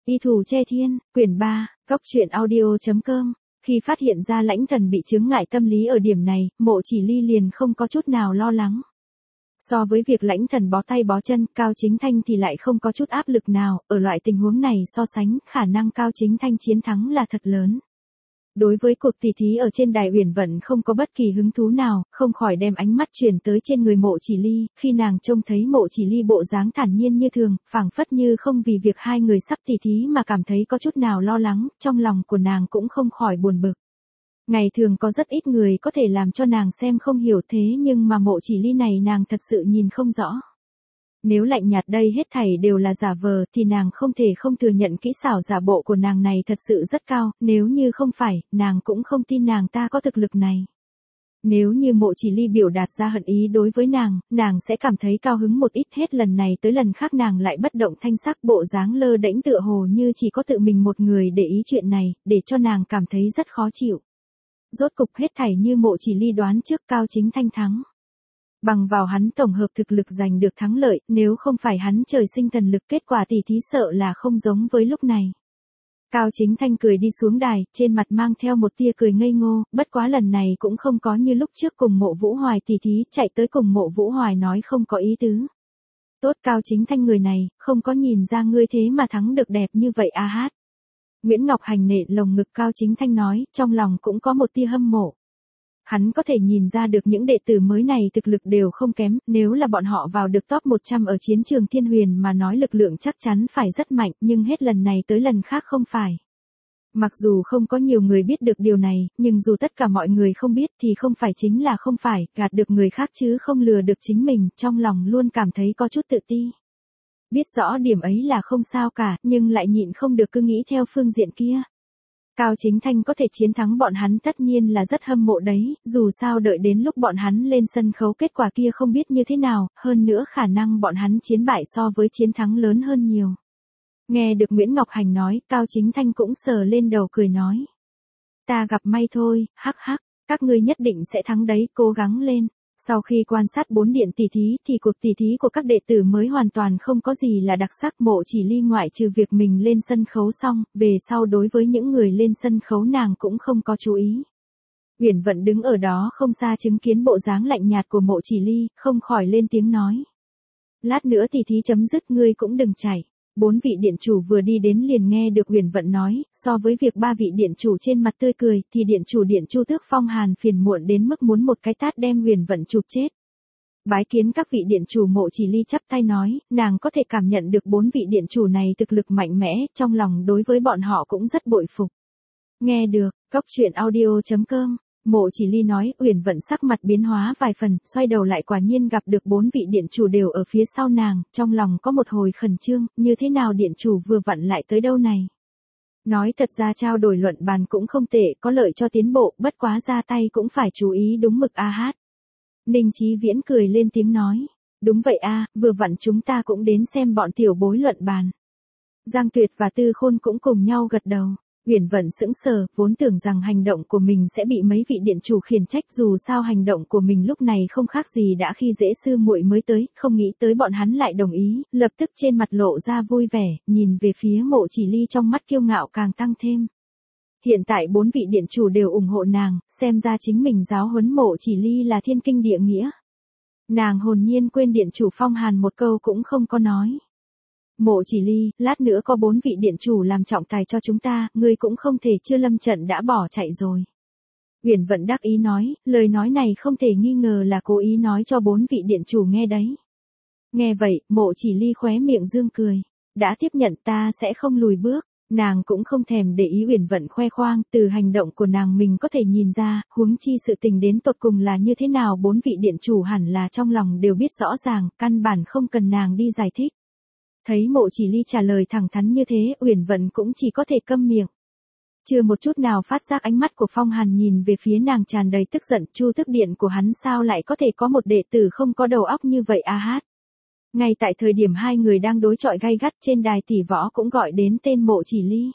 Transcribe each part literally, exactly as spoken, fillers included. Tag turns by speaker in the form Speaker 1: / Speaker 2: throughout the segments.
Speaker 1: Y Thù Che Thiên, quyển ba, cốc truyện audio chấm com. Khi phát hiện ra Lãnh Thần bị chướng ngại tâm lý ở điểm này, Mộ Chỉ Ly liền không có chút nào lo lắng. So với việc Lãnh Thần bó tay bó chân, Cao Chính Thanh thì lại không có chút áp lực nào, ở loại tình huống này so sánh, khả năng Cao Chính Thanh chiến thắng là thật lớn. Đối với cuộc tỷ thí ở trên đài Uyển Vận không có bất kỳ hứng thú nào, không khỏi đem ánh mắt chuyển tới trên người Mộ Chỉ Ly, khi nàng trông thấy Mộ Chỉ Ly bộ dáng thản nhiên như thường, phảng phất như không vì việc hai người sắp tỷ thí mà cảm thấy có chút nào lo lắng, trong lòng của nàng cũng không khỏi buồn bực. Ngày thường có rất ít người có thể làm cho nàng xem không hiểu thế nhưng mà Mộ Chỉ Ly này nàng thật sự nhìn không rõ. Nếu lạnh nhạt đây hết thảy đều là giả vờ thì nàng không thể không thừa nhận kỹ xảo giả bộ của nàng này thật sự rất cao, nếu như không phải, nàng cũng không tin nàng ta có thực lực này. Nếu như Mộ Chỉ Ly biểu đạt ra hận ý đối với nàng, nàng sẽ cảm thấy cao hứng một ít, hết lần này tới lần khác nàng lại bất động thanh sắc, bộ dáng lơ đễnh tựa hồ như chỉ có tự mình một người để ý chuyện này, để cho nàng cảm thấy rất khó chịu. Rốt cục hết thảy như Mộ Chỉ Ly đoán trước, Cao Chính Thanh thắng. Bằng vào hắn tổng hợp thực lực giành được thắng lợi, nếu không phải hắn trời sinh thần lực, kết quả tỷ thí sợ là không giống với lúc này. Cao Chính Thanh cười đi xuống đài, trên mặt mang theo một tia cười ngây ngô, bất quá lần này cũng không có như lúc trước cùng Mộ Vũ Hoài tỷ thí, chạy tới cùng Mộ Vũ Hoài nói không có ý tứ. Tốt, Cao Chính Thanh người này, không có nhìn ra ngươi thế mà thắng được đẹp như vậy a hát. Nguyễn Ngọc Hành nện lồng ngực Cao Chính Thanh nói, trong lòng cũng có một tia hâm mộ. Hắn có thể nhìn ra được những đệ tử mới này thực lực đều không kém, nếu là bọn họ vào được top một trăm ở chiến trường Thiên Huyền mà nói lực lượng chắc chắn phải rất mạnh, nhưng hết lần này tới lần khác không phải. Mặc dù không có nhiều người biết được điều này, nhưng dù tất cả mọi người không biết thì không phải chính là không phải, gạt được người khác chứ không lừa được chính mình, trong lòng luôn cảm thấy có chút tự ti. Biết rõ điểm ấy là không sao cả, nhưng lại nhịn không được cứ nghĩ theo phương diện kia. Cao Chính Thanh có thể chiến thắng bọn hắn tất nhiên là rất hâm mộ đấy, dù sao đợi đến lúc bọn hắn lên sân khấu kết quả kia không biết như thế nào, hơn nữa khả năng bọn hắn chiến bại so với chiến thắng lớn hơn nhiều. Nghe được Nguyễn Ngọc Hành nói, Cao Chính Thanh cũng sờ lên đầu cười nói. Ta gặp may thôi, hắc hắc, các ngươi nhất định sẽ thắng đấy, cố gắng lên. Sau khi quan sát bốn điện tỷ thí thì cuộc tỷ thí của các đệ tử mới hoàn toàn không có gì là đặc sắc. Mộ Chỉ Ly ngoại trừ việc mình lên sân khấu xong, về sau đối với những người lên sân khấu nàng cũng không có chú ý. Uyển Vận đứng ở đó không xa chứng kiến bộ dáng lạnh nhạt của Mộ Chỉ Ly, không khỏi lên tiếng nói. Lát nữa tỷ thí chấm dứt ngươi cũng đừng chạy. Bốn vị điện chủ vừa đi đến liền nghe được Uyển Vận nói, so với việc ba vị điện chủ trên mặt tươi cười, thì điện chủ điện Chu Tước Phong Hàn phiền muộn đến mức muốn một cái tát đem Uyển Vận chụp chết. Bái kiến các vị điện chủ. Mộ Chỉ Ly chắp tay nói, nàng có thể cảm nhận được bốn vị điện chủ này thực lực mạnh mẽ, trong lòng đối với bọn họ cũng rất bội phục. Nghe được, cốc truyện audio chấm com. Mộ Chỉ Ly nói, Uyển Vận sắc mặt biến hóa vài phần, xoay đầu lại quả nhiên gặp được bốn vị điện chủ đều ở phía sau nàng, trong lòng có một hồi khẩn trương, như thế nào điện chủ vừa vặn lại tới đâu này. Nói thật ra trao đổi luận bàn cũng không tệ, có lợi cho tiến bộ, bất quá ra tay cũng phải chú ý đúng mực a hát. Ninh Chí Viễn cười lên tiếng nói, đúng vậy a, vừa vặn chúng ta cũng đến xem bọn tiểu bối luận bàn. Giang Tuyệt và Tư Khôn cũng cùng nhau gật đầu. Uyển Vận sững sờ, vốn tưởng rằng hành động của mình sẽ bị mấy vị điện chủ khiển trách, dù sao hành động của mình lúc này không khác gì đã khi dễ sư muội mới tới, không nghĩ tới bọn hắn lại đồng ý, lập tức trên mặt lộ ra vui vẻ, nhìn về phía Mộ Chỉ Ly trong mắt kiêu ngạo càng tăng thêm. Hiện tại bốn vị điện chủ đều ủng hộ nàng, xem ra chính mình giáo huấn Mộ Chỉ Ly là thiên kinh địa nghĩa. Nàng hồn nhiên quên điện chủ Phong Hàn một câu cũng không có nói. Mộ Chỉ Ly, lát nữa có bốn vị điện chủ làm trọng tài cho chúng ta, ngươi cũng không thể chưa lâm trận đã bỏ chạy rồi. Uyển Vận đắc ý nói, lời nói này không thể nghi ngờ là cố ý nói cho bốn vị điện chủ nghe đấy. Nghe vậy, Mộ Chỉ Ly khóe miệng dương cười. Đã tiếp nhận ta sẽ không lùi bước. Nàng cũng không thèm để ý Uyển Vận khoe khoang, từ hành động của nàng mình có thể nhìn ra, huống chi sự tình đến tột cùng là như thế nào bốn vị điện chủ hẳn là trong lòng đều biết rõ ràng, căn bản không cần nàng đi giải thích. Thấy Mộ Chỉ Ly trả lời thẳng thắn như thế, Uyển Vận cũng chỉ có thể câm miệng. Chưa một chút nào phát giác ánh mắt của Phong Hàn nhìn về phía nàng tràn đầy tức giận, Chu Tước Điện của hắn sao lại có thể có một đệ tử không có đầu óc như vậy a hát. Ngay tại thời điểm hai người đang đối chọi gay gắt trên đài tỷ võ cũng gọi đến tên Mộ Chỉ Ly.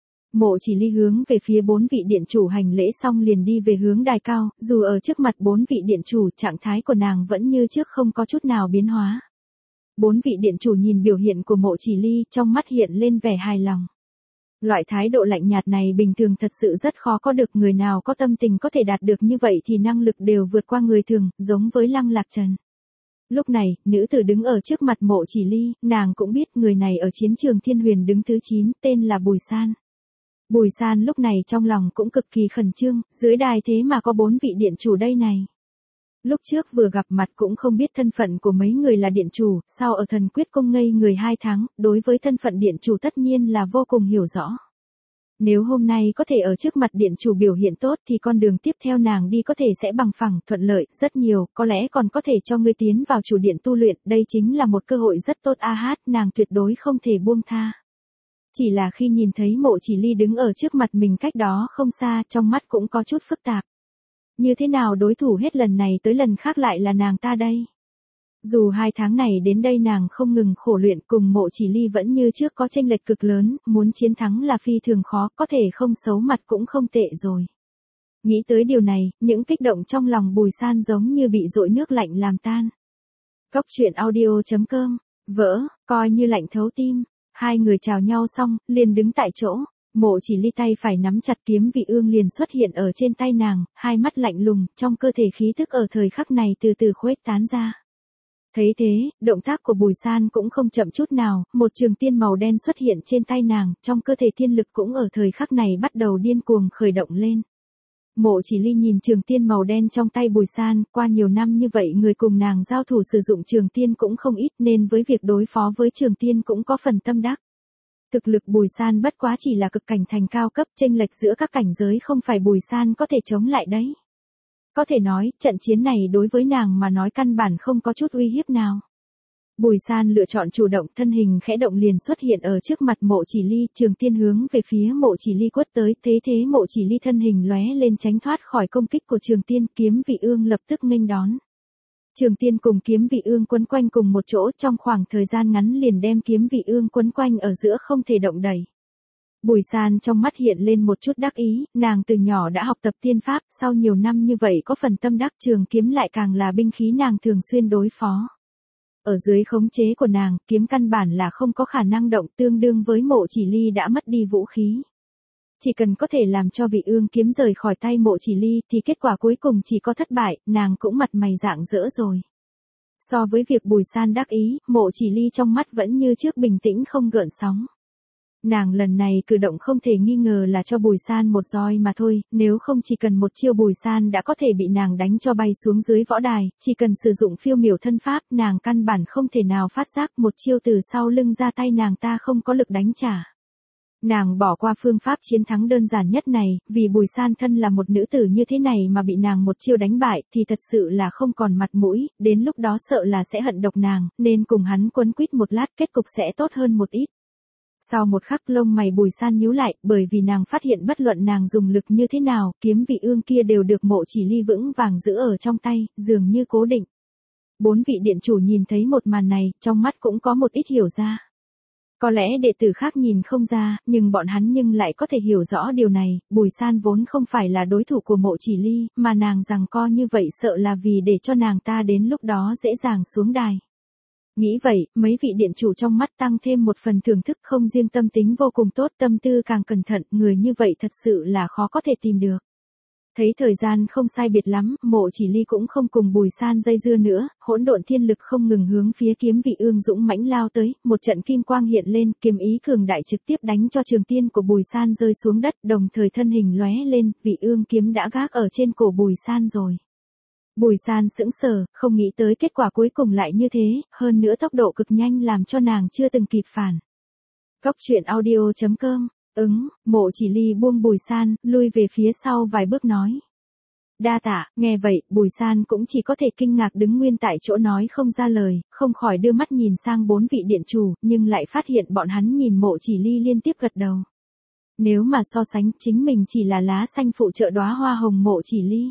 Speaker 1: Mộ Chỉ Ly hướng về phía bốn vị điện chủ hành lễ xong liền đi về hướng đài cao, dù ở trước mặt bốn vị điện chủ trạng thái của nàng vẫn như trước không có chút nào biến hóa. Bốn vị điện chủ nhìn biểu hiện của Mộ Chỉ Ly trong mắt hiện lên vẻ hài lòng. Loại thái độ lạnh nhạt này bình thường thật sự rất khó có được, người nào có tâm tình có thể đạt được như vậy thì năng lực đều vượt qua người thường, giống với Lăng Lạc Trần. Lúc này, nữ tử đứng ở trước mặt Mộ Chỉ Ly, nàng cũng biết người này ở chiến trường Thiên Huyền đứng thứ chín, tên là Bùi San. Bùi San lúc này trong lòng cũng cực kỳ khẩn trương, dưới đài thế mà có bốn vị điện chủ đây này. Lúc trước vừa gặp mặt cũng không biết thân phận của mấy người là điện chủ, sau ở Thần Quyết Cung ngây người hai tháng, đối với thân phận điện chủ tất nhiên là vô cùng hiểu rõ. Nếu hôm nay có thể ở trước mặt điện chủ biểu hiện tốt thì con đường tiếp theo nàng đi có thể sẽ bằng phẳng, thuận lợi, rất nhiều, có lẽ còn có thể cho ngươi tiến vào chủ điện tu luyện, đây chính là một cơ hội rất tốt a hát, nàng tuyệt đối không thể buông tha. Chỉ là khi nhìn thấy Mộ Chỉ Ly đứng ở trước mặt mình cách đó không xa, trong mắt cũng có chút phức tạp. Như thế nào đối thủ hết lần này tới lần khác lại là nàng ta đây? Dù hai tháng này đến đây nàng không ngừng khổ luyện, cùng Mộ Chỉ Ly vẫn như trước có chênh lệch cực lớn, muốn chiến thắng là phi thường khó, có thể không xấu mặt cũng không tệ rồi. Nghĩ tới điều này, những kích động trong lòng Bùi San giống như bị dội nước lạnh làm tan. Cốc truyện audio chấm com, vỡ, coi như lạnh thấu tim. Hai người chào nhau xong, liền đứng tại chỗ. Mộ Chỉ Ly tay phải nắm chặt kiếm vị ương liền xuất hiện ở trên tay nàng, hai mắt lạnh lùng, trong cơ thể khí thức ở thời khắc này từ từ khuếch tán ra. Thấy thế, động tác của Bùi San cũng không chậm chút nào, một trường tiên màu đen xuất hiện trên tay nàng, trong cơ thể tiên lực cũng ở thời khắc này bắt đầu điên cuồng khởi động lên. Mộ Chỉ Ly nhìn trường tiên màu đen trong tay Bùi San, qua nhiều năm như vậy người cùng nàng giao thủ sử dụng trường tiên cũng không ít nên với việc đối phó với trường tiên cũng có phần tâm đắc. Thực lực Bùi San bất quá chỉ là cực cảnh thành cao cấp, chênh lệch giữa các cảnh giới không phải Bùi San có thể chống lại đấy. Có thể nói, trận chiến này đối với nàng mà nói căn bản không có chút uy hiếp nào. Bùi San lựa chọn chủ động, thân hình khẽ động liền xuất hiện ở trước mặt Mộ Chỉ Ly, trường tiên hướng về phía Mộ Chỉ Ly quất tới, thế thế Mộ Chỉ Ly thân hình lóe lên tránh thoát khỏi công kích của trường tiên, kiếm vị ương lập tức nghênh đón. Trường tiên cùng kiếm vị ương quấn quanh cùng một chỗ, trong khoảng thời gian ngắn liền đem kiếm vị ương quấn quanh ở giữa không thể động đẩy. Bùi San trong mắt hiện lên một chút đắc ý, nàng từ nhỏ đã học tập tiên pháp, sau nhiều năm như vậy có phần tâm đắc, trường kiếm lại càng là binh khí nàng thường xuyên đối phó. Ở dưới khống chế của nàng, kiếm căn bản là không có khả năng động, tương đương với Mộ Chỉ Ly đã mất đi vũ khí. Chỉ cần có thể làm cho vị ương kiếm rời khỏi tay Mộ Chỉ Ly thì kết quả cuối cùng chỉ có thất bại, nàng cũng mặt mày rạng rỡ rồi. So với việc Bùi San đắc ý, Mộ Chỉ Ly trong mắt vẫn như trước bình tĩnh không gợn sóng. Nàng lần này cử động không thể nghi ngờ là cho Bùi San một roi mà thôi, nếu không chỉ cần một chiêu Bùi San đã có thể bị nàng đánh cho bay xuống dưới võ đài, chỉ cần sử dụng phiêu miểu thân pháp, nàng căn bản không thể nào phát giác một chiêu từ sau lưng ra tay nàng ta không có lực đánh trả. Nàng bỏ qua phương pháp chiến thắng đơn giản nhất này, vì Bùi San thân là một nữ tử như thế này mà bị nàng một chiêu đánh bại thì thật sự là không còn mặt mũi, đến lúc đó sợ là sẽ hận độc nàng, nên cùng hắn quấn quýt một lát kết cục sẽ tốt hơn một ít. Sau một khắc lông mày Bùi San nhíu lại, bởi vì nàng phát hiện bất luận nàng dùng lực như thế nào, kiếm vị ương kia đều được Mộ Chỉ Ly vững vàng giữ ở trong tay, dường như cố định. Bốn vị điện chủ nhìn thấy một màn này, trong mắt cũng có một ít hiểu ra. Có lẽ đệ tử khác nhìn không ra, nhưng bọn hắn nhưng lại có thể hiểu rõ điều này, Bùi San vốn không phải là đối thủ của Mộ Chỉ Ly, mà nàng giằng co như vậy sợ là vì để cho nàng ta đến lúc đó dễ dàng xuống đài. Nghĩ vậy, mấy vị điện chủ trong mắt tăng thêm một phần thưởng thức, không riêng tâm tính vô cùng tốt, tâm tư càng cẩn thận, người như vậy thật sự là khó có thể tìm được. Thấy thời gian không sai biệt lắm, Mộ Chỉ Ly cũng không cùng Bùi San dây dưa nữa, hỗn độn thiên lực không ngừng hướng phía kiếm vị ương dũng mãnh lao tới, một trận kim quang hiện lên, kiếm ý cường đại trực tiếp đánh cho trường tiên của Bùi San rơi xuống đất, đồng thời thân hình lóe lên, vị ương kiếm đã gác ở trên cổ Bùi San rồi. Bùi San sững sờ, không nghĩ tới kết quả cuối cùng lại như thế, hơn nữa tốc độ cực nhanh làm cho nàng chưa từng kịp phản. Cốc truyện audio chấm com, ứng, Mộ Chỉ Ly buông Bùi San, lui về phía sau vài bước nói. Đa tạ, nghe vậy, Bùi San cũng chỉ có thể kinh ngạc đứng nguyên tại chỗ nói không ra lời, không khỏi đưa mắt nhìn sang bốn vị điện chủ, nhưng lại phát hiện bọn hắn nhìn Mộ Chỉ Ly liên tiếp gật đầu. Nếu mà so sánh, chính mình chỉ là lá xanh phụ trợ đóa hoa hồng Mộ Chỉ Ly.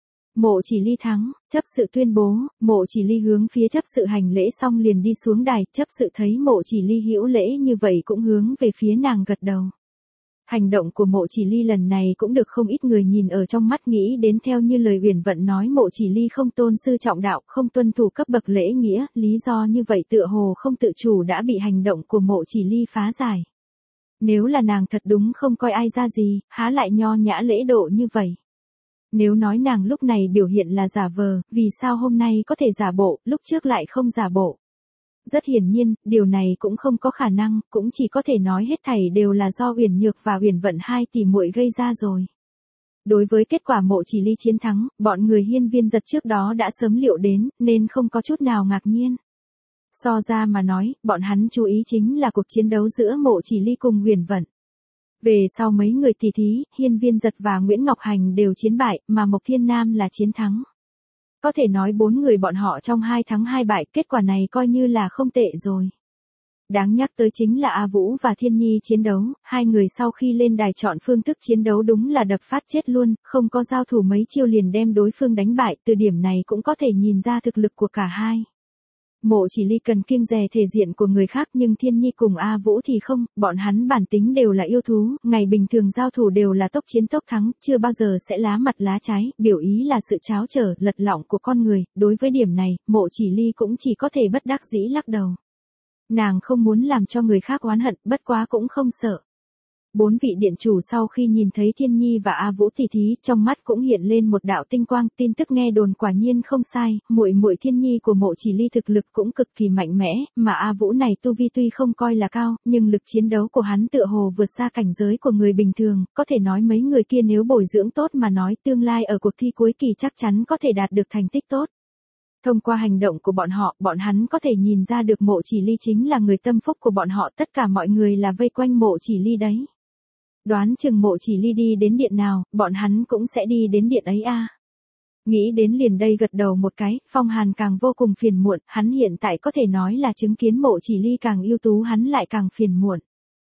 Speaker 1: Mộ Chỉ Ly thắng, chấp sự tuyên bố, Mộ Chỉ Ly hướng phía chấp sự hành lễ xong liền đi xuống đài, chấp sự thấy Mộ Chỉ Ly hữu lễ như vậy cũng hướng về phía nàng gật đầu. Hành động của Mộ Chỉ Ly lần này cũng được không ít người nhìn ở trong mắt, nghĩ đến theo như lời Uyển Vận nói Mộ Chỉ Ly không tôn sư trọng đạo, không tuân thủ cấp bậc lễ nghĩa, lý do như vậy tựa hồ không tự chủ đã bị hành động của Mộ Chỉ Ly phá giải. Nếu là nàng thật đúng không coi ai ra gì, há lại nho nhã lễ độ như vậy. Nếu nói nàng lúc này biểu hiện là giả vờ, vì sao hôm nay có thể giả bộ, lúc trước lại không giả bộ. Rất hiển nhiên, điều này cũng không có khả năng, cũng chỉ có thể nói hết thảy đều là do Uyển Nhược và Uyển Vận hai tỷ muội gây ra rồi. Đối với kết quả Mộ Chỉ Ly chiến thắng, bọn người Hiên Viên Giật trước đó đã sớm liệu đến, nên không có chút nào ngạc nhiên. So ra mà nói, bọn hắn chú ý chính là cuộc chiến đấu giữa Mộ Chỉ Ly cùng Uyển Vận. Về sau mấy người tỷ thí, Hiên Viên Giật và Nguyễn Ngọc Hành đều chiến bại, mà Mộc Thiên Nam là chiến thắng. Có thể nói bốn người bọn họ trong hai thắng hai bại, kết quả này coi như là không tệ rồi. Đáng nhắc tới chính là A Vũ và Thiên Nhi chiến đấu, hai người sau khi lên đài chọn phương thức chiến đấu đúng là đập phát chết luôn, không có giao thủ mấy chiêu liền đem đối phương đánh bại, từ điểm này cũng có thể nhìn ra thực lực của cả hai. Mộ Chỉ Ly cần kiêng dè thể diện của người khác nhưng Thiên Nhi cùng A Vũ thì không, bọn hắn bản tính đều là yêu thú, ngày bình thường giao thủ đều là tốc chiến tốc thắng, chưa bao giờ sẽ lá mặt lá trái, biểu ý là sự tráo trở, lật lọng của con người, đối với điểm này, Mộ Chỉ Ly cũng chỉ có thể bất đắc dĩ lắc đầu. Nàng không muốn làm cho người khác oán hận, bất quá cũng không sợ. Bốn vị điện chủ sau khi nhìn thấy Thiên Nhi và A Vũ tỷ thí, trong mắt cũng hiện lên một đạo tinh quang, tin tức nghe đồn quả nhiên không sai, muội muội Thiên Nhi của Mộ Chỉ Ly thực lực cũng cực kỳ mạnh mẽ, mà A Vũ này tu vi tuy không coi là cao, nhưng lực chiến đấu của hắn tựa hồ vượt xa cảnh giới của người bình thường, có thể nói mấy người kia nếu bồi dưỡng tốt mà nói tương lai ở cuộc thi cuối kỳ chắc chắn có thể đạt được thành tích tốt. Thông qua hành động của bọn họ, bọn hắn có thể nhìn ra được Mộ Chỉ Ly chính là người tâm phúc của bọn họ, tất cả mọi người là vây quanh Mộ Chỉ Ly đấy. Đoán chừng Mộ Chỉ Ly đi đến điện nào, bọn hắn cũng sẽ đi đến điện ấy a. À. Nghĩ đến liền đây gật đầu một cái, Phong Hàn càng vô cùng phiền muộn, hắn hiện tại có thể nói là chứng kiến Mộ Chỉ Ly càng ưu tú hắn lại càng phiền muộn.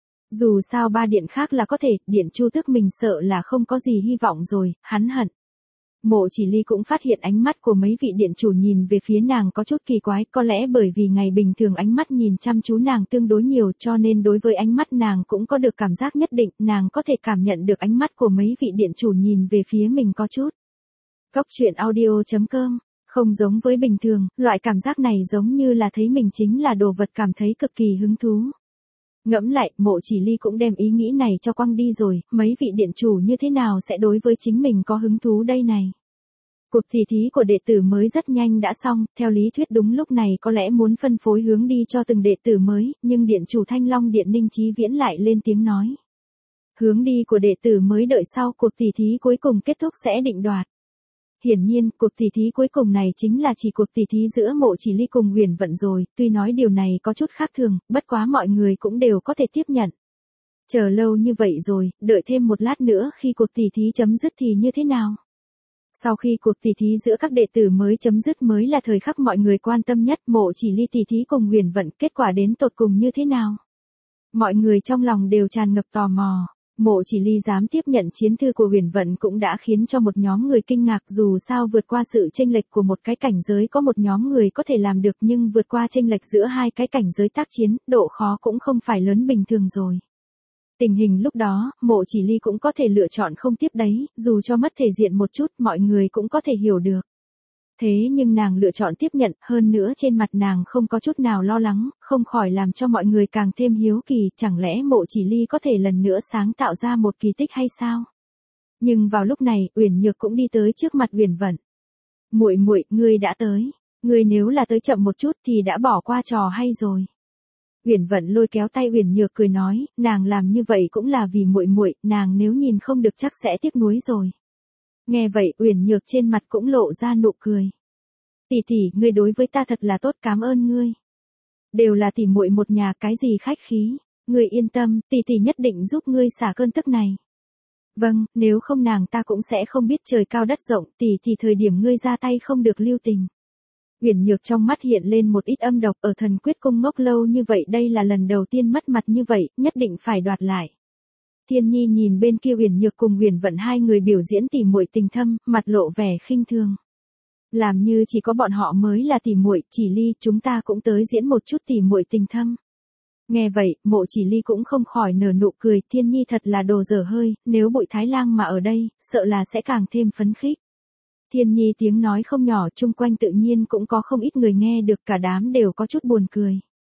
Speaker 1: Dù sao ba điện khác là có thể, điện Chu Tước mình sợ là không có gì hy vọng rồi, hắn hận. Mộ Chỉ Ly cũng phát hiện ánh mắt của mấy vị điện chủ nhìn về phía nàng có chút kỳ quái, có lẽ bởi vì ngày bình thường ánh mắt nhìn chăm chú nàng tương đối nhiều cho nên đối với ánh mắt nàng cũng có được cảm giác nhất định, nàng có thể cảm nhận được ánh mắt của mấy vị điện chủ nhìn về phía mình có chút. Cốc truyện audio chấm com, không giống với bình thường, loại cảm giác này giống như là thấy mình chính là đồ vật cảm thấy cực kỳ hứng thú. Ngẫm lại, Mộ Chỉ Ly cũng đem ý nghĩ này cho quăng đi rồi, mấy vị điện chủ như thế nào sẽ đối với chính mình có hứng thú đây này. Cuộc thi thí của đệ tử mới rất nhanh đã xong, theo lý thuyết đúng lúc này có lẽ muốn phân phối hướng đi cho từng đệ tử mới, nhưng điện chủ Thanh Long Điện Ninh Chí Viễn lại lên tiếng nói. Hướng đi của đệ tử mới đợi sau cuộc thi thí cuối cùng kết thúc sẽ định đoạt. Hiển nhiên, cuộc tỷ thí cuối cùng này chính là chỉ cuộc tỷ thí giữa Mộ Chỉ Ly cùng Uyển Vận rồi, tuy nói điều này có chút khác thường, bất quá mọi người cũng đều có thể tiếp nhận. Chờ lâu như vậy rồi, đợi thêm một lát nữa khi cuộc tỷ thí chấm dứt thì như thế nào? Sau khi cuộc tỷ thí giữa các đệ tử mới chấm dứt mới là thời khắc mọi người quan tâm nhất, Mộ Chỉ Ly tỷ thí cùng Uyển Vận kết quả đến tột cùng như thế nào? Mọi người trong lòng đều tràn ngập tò mò. Mộ Chỉ Ly dám tiếp nhận chiến thư của Uyển Vận cũng đã khiến cho một nhóm người kinh ngạc, dù sao vượt qua sự chênh lệch của một cái cảnh giới có một nhóm người có thể làm được nhưng vượt qua chênh lệch giữa hai cái cảnh giới tác chiến, độ khó cũng không phải lớn bình thường rồi. Tình hình lúc đó, Mộ Chỉ Ly cũng có thể lựa chọn không tiếp đấy, dù cho mất thể diện một chút mọi người cũng có thể hiểu được. Thế nhưng nàng lựa chọn tiếp nhận, hơn nữa trên mặt nàng không có chút nào lo lắng, không khỏi làm cho mọi người càng thêm hiếu kỳ, chẳng lẽ Mộ Chỉ Ly có thể lần nữa sáng tạo ra một kỳ tích hay sao? Nhưng vào lúc này, Uyển Nhược cũng đi tới trước mặt Uyển Vận. "Muội muội, ngươi đã tới, ngươi nếu là tới chậm một chút thì đã bỏ qua trò hay rồi." Uyển Vận lôi kéo tay Uyển Nhược cười nói, nàng làm như vậy cũng là vì muội muội, nàng nếu nhìn không được chắc sẽ tiếc nuối rồi. Nghe vậy, Uyển Nhược trên mặt cũng lộ ra nụ cười. "Tỷ tỷ, ngươi đối với ta thật là tốt, cảm ơn ngươi. Đều là tỷ muội một nhà, cái gì khách khí, ngươi yên tâm, tỷ tỷ nhất định giúp ngươi xả cơn tức này." "Vâng, nếu không nàng ta cũng sẽ không biết trời cao đất rộng, tỷ thì thời điểm ngươi ra tay không được lưu tình." Uyển Nhược trong mắt hiện lên một ít âm độc, ở Thần Quyết Cung ngốc lâu như vậy đây là lần đầu tiên mất mặt như vậy, nhất định phải đoạt lại. Thiên Nhi nhìn bên kia Uyển Nhược cùng Uyển Vận hai người biểu diễn tỉ muội tình thâm, mặt lộ vẻ khinh thường. Làm như chỉ có bọn họ mới là tỉ muội, Chỉ Ly, chúng ta cũng tới diễn một chút tỉ muội tình thâm. Nghe vậy, Mộ Chỉ Ly cũng không khỏi nở nụ cười, Thiên Nhi thật là đồ dở hơi, nếu Bụi Thái Lang mà ở đây, sợ là sẽ càng thêm phấn khích. Thiên Nhi tiếng nói không nhỏ, chung quanh tự nhiên cũng có không ít người nghe được, cả đám đều có chút buồn cười.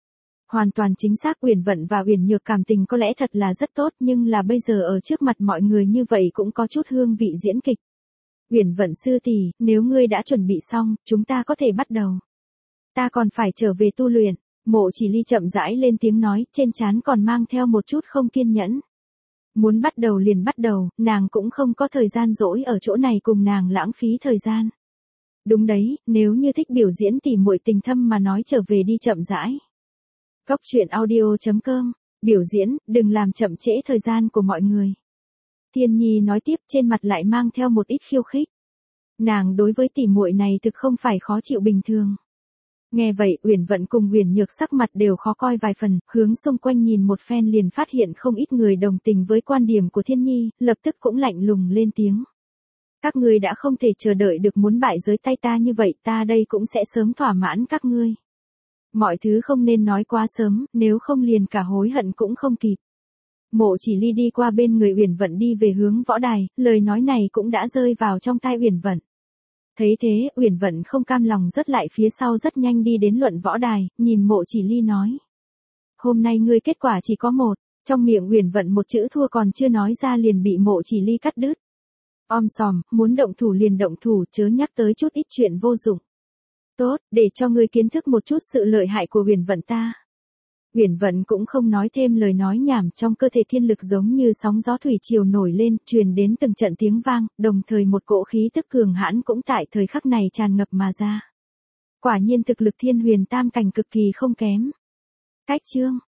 Speaker 1: Hoàn toàn chính xác, Uyển Vận và Uyển Nhược cảm tình có lẽ thật là rất tốt, nhưng là bây giờ ở trước mặt mọi người như vậy cũng có chút hương vị diễn kịch. Uyển Vận sư tỷ, nếu ngươi đã chuẩn bị xong, chúng ta có thể bắt đầu. Ta còn phải trở về tu luyện. Mộ Chỉ Ly chậm rãi lên tiếng nói, trên trán còn mang theo một chút không kiên nhẫn. Muốn bắt đầu liền bắt đầu, nàng cũng không có thời gian rỗi ở chỗ này cùng nàng lãng phí thời gian. Đúng đấy, nếu như thích biểu diễn tỉ muội tình thâm mà nói trở về đi chậm rãi. Cốc truyện audio chấm com, biểu diễn, đừng làm chậm trễ thời gian của mọi người. Thiên Nhi nói tiếp, trên mặt lại mang theo một ít khiêu khích. Nàng đối với tỉ muội này thực không phải khó chịu bình thường. Nghe vậy, Uyển Vận cùng Uyển Nhược sắc mặt đều khó coi vài phần, hướng xung quanh nhìn một phen liền phát hiện không ít người đồng tình với quan điểm của Thiên Nhi, lập tức cũng lạnh lùng lên tiếng. Các ngươi đã không thể chờ đợi được muốn bại dưới tay ta như vậy, ta đây cũng sẽ sớm thỏa mãn các ngươi. Mọi thứ không nên nói quá sớm, nếu không liền cả hối hận cũng không kịp. Mộ Chỉ Ly đi qua bên người Uyển Vận đi về hướng võ đài, lời nói này cũng đã rơi vào trong tai Uyển Vận. Thấy thế, Uyển Vận không cam lòng rớt lại phía sau rất nhanh đi đến luận võ đài, nhìn Mộ Chỉ Ly nói. Hôm nay ngươi kết quả chỉ có một, trong miệng Uyển Vận một chữ thua còn chưa nói ra liền bị Mộ Chỉ Ly cắt đứt. Om sòm, muốn động thủ liền động thủ, chớ nhắc tới chút ít chuyện vô dụng. Tốt, để cho ngươi kiến thức một chút sự lợi hại của Uyển Vận ta. Uyển Vận cũng không nói thêm lời nói nhảm, trong cơ thể thiên lực giống như sóng gió thủy triều nổi lên, truyền đến từng trận tiếng vang, đồng thời một cỗ khí tức cường hãn cũng tại thời khắc này tràn ngập mà ra. Quả nhiên thực lực Thiên Huyền Tam cảnh cực kỳ không kém. Cách chương